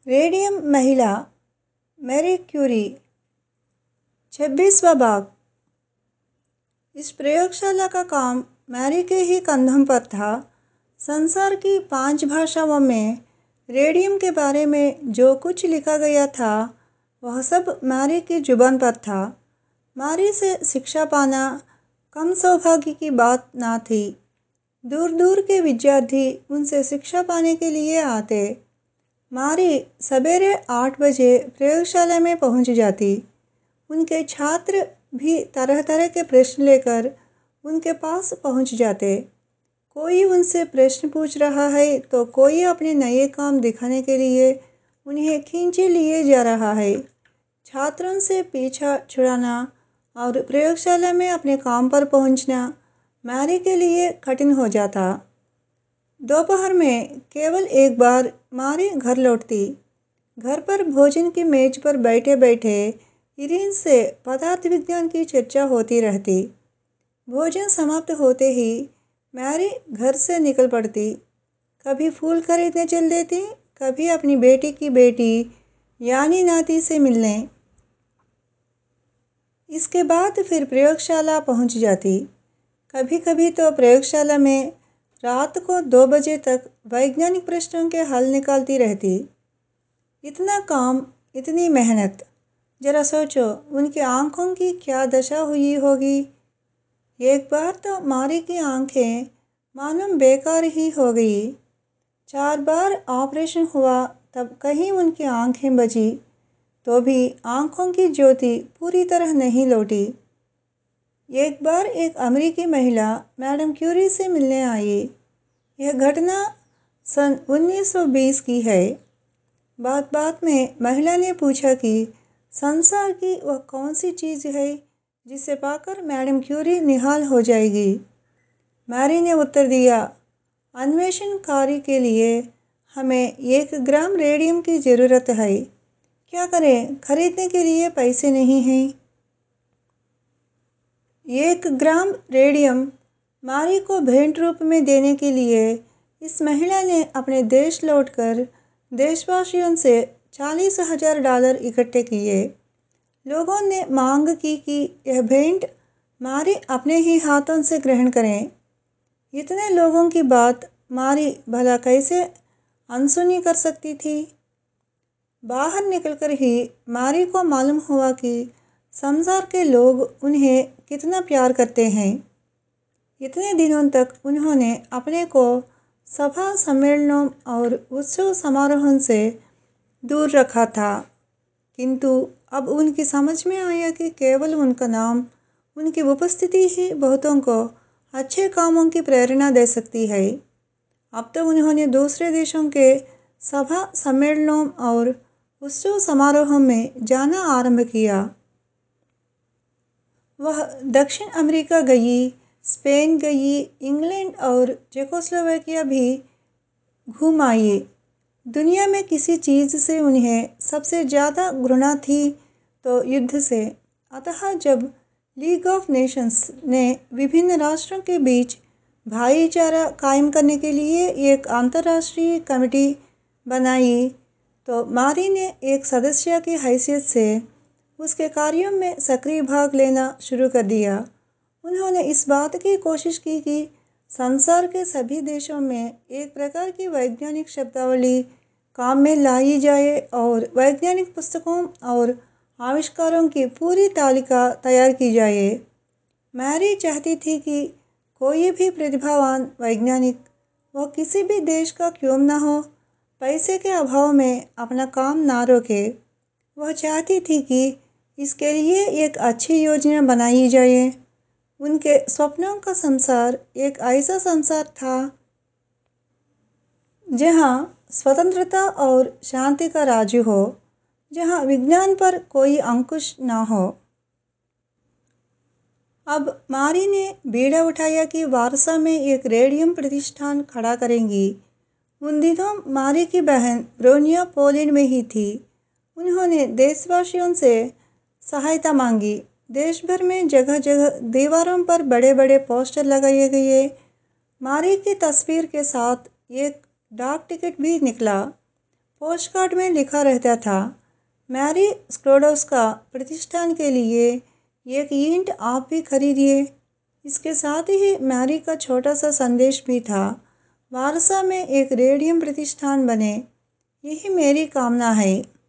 Radium महिला Marie Curie 26वां भाग। इस प्रयोगशाला का काम मैरी के ही कंधों पर था। संसार की 5 भाषाओं में रेडियम के बारे में जो कुछ लिखा गया था वह सब मैरी की जुबान पर था। मैरी से शिक्षा पाना कम सौभाग्य की बात ना थी। दूर दूर के विद्यार्थी उनसे शिक्षा पाने के लिए आते। मैरी सवेरे 8 बजे प्रयोगशाला में पहुंच जाती। उनके छात्र भी तरह तरह के प्रश्न लेकर उनके पास पहुंच जाते। कोई उनसे प्रश्न पूछ रहा है तो कोई अपने नए काम दिखाने के लिए उन्हें खींचे लिए जा रहा है। छात्रों से पीछा छुड़ाना और प्रयोगशाला में अपने काम पर पहुंचना मैरी के लिए कठिन हो जाता। दोपहर में केवल एक बार मैरी घर लौटती। घर पर भोजन की मेज पर बैठे बैठे इरीन से पदार्थ विज्ञान की चर्चा होती रहती। भोजन समाप्त होते ही मैरी घर से निकल पड़ती। कभी फूल खरीदने चल देती, कभी अपनी बेटी की बेटी यानी नाती से मिलने। इसके बाद फिर प्रयोगशाला पहुंच जाती। कभी कभी तो प्रयोगशाला में रात को 2 बजे तक वैज्ञानिक प्रश्नों के हल निकालती रहती। इतना काम, इतनी मेहनत, जरा सोचो उनकी आंखों की क्या दशा हुई होगी। एक बार तो मैरी की आंखें मानो बेकार ही हो गई। 4 बार ऑपरेशन हुआ तब कहीं उनकी आंखें बची तो भी आंखों की ज्योति पूरी तरह नहीं लौटी। एक बार एक अमेरिकी महिला मैडम क्यूरी से मिलने आई। यह घटना सन 1920 की है। बात बात में महिला ने पूछा कि संसार की वह कौन सी चीज़ है जिसे पाकर मैडम क्यूरी निहाल हो जाएगी। मैरी ने उत्तर दिया, अन्वेषण कार्य के लिए हमें 1 ग्राम रेडियम की ज़रूरत है। क्या करें, खरीदने के लिए पैसे नहीं हैं। 1 ग्राम रेडियम मैरी को भेंट रूप में देने के लिए इस महिला ने अपने देश लौटकर देशवासियों से $40,000 इकट्ठे किए। लोगों ने मांग की कि यह भेंट मैरी अपने ही हाथों से ग्रहण करें। इतने लोगों की बात मैरी भला कैसे अनसुनी कर सकती थी। बाहर निकलकर ही मैरी को मालूम हुआ कि संसार के लोग उन्हें कितना प्यार करते हैं। इतने दिनों तक उन्होंने अपने को सभा सम्मेलनों और उत्सव समारोहों से दूर रखा था, किंतु अब उनकी समझ में आया कि केवल उनका नाम, उनकी उपस्थिति ही बहुतों को अच्छे कामों की प्रेरणा दे सकती है। अब तो उन्होंने दूसरे देशों के सभा सम्मेलनों और उत्सव समारोहों में जाना आरंभ किया। वह दक्षिण अमेरिका गई, स्पेन गई, इंग्लैंड और चेकोस्लोवाकिया भी घूम आई। दुनिया में किसी चीज़ से उन्हें सबसे ज़्यादा घृणा थी तो युद्ध से। अतः जब लीग ऑफ नेशंस ने विभिन्न राष्ट्रों के बीच भाईचारा कायम करने के लिए एक अंतर्राष्ट्रीय कमेटी बनाई तो मैरी ने एक सदस्य की हैसियत से उसके कार्यों में सक्रिय भाग लेना शुरू कर दिया। उन्होंने इस बात की कोशिश की कि संसार के सभी देशों में एक प्रकार की वैज्ञानिक शब्दावली काम में लाई जाए और वैज्ञानिक पुस्तकों और आविष्कारों की पूरी तालिका तैयार की जाए। मैरी चाहती थी कि कोई भी प्रतिभावान वैज्ञानिक, वह किसी भी देश का क्यों न हो, पैसे के अभाव में अपना काम ना रोके। वह चाहती थी कि इसके लिए एक अच्छी योजना बनाई जाए। उनके स्वप्नों का संसार एक ऐसा संसार था जहाँ स्वतंत्रता और शांति का राज हो, जहाँ विज्ञान पर कोई अंकुश न हो। अब मैरी ने बीड़ा उठाया कि वारसा में एक रेडियम प्रतिष्ठान खड़ा करेंगी। उन दिनों मैरी की बहन ब्रोनिया पोलैंड में ही थी। उन्होंने देशवासियों से सहायता मांगी। देश भर में जगह जगह दीवारों पर बड़े बड़े पोस्टर लगाए गए। मैरी की तस्वीर के साथ एक डाक टिकट भी निकला। पोस्टकार्ड में लिखा रहता था, मैरी स्क्लोडोस्का प्रतिष्ठान के लिए एक ईंट आप भी खरीदिए। इसके साथ ही मैरी का छोटा सा संदेश भी था, वारसा में एक रेडियम प्रतिष्ठान बने, यही मेरी कामना है।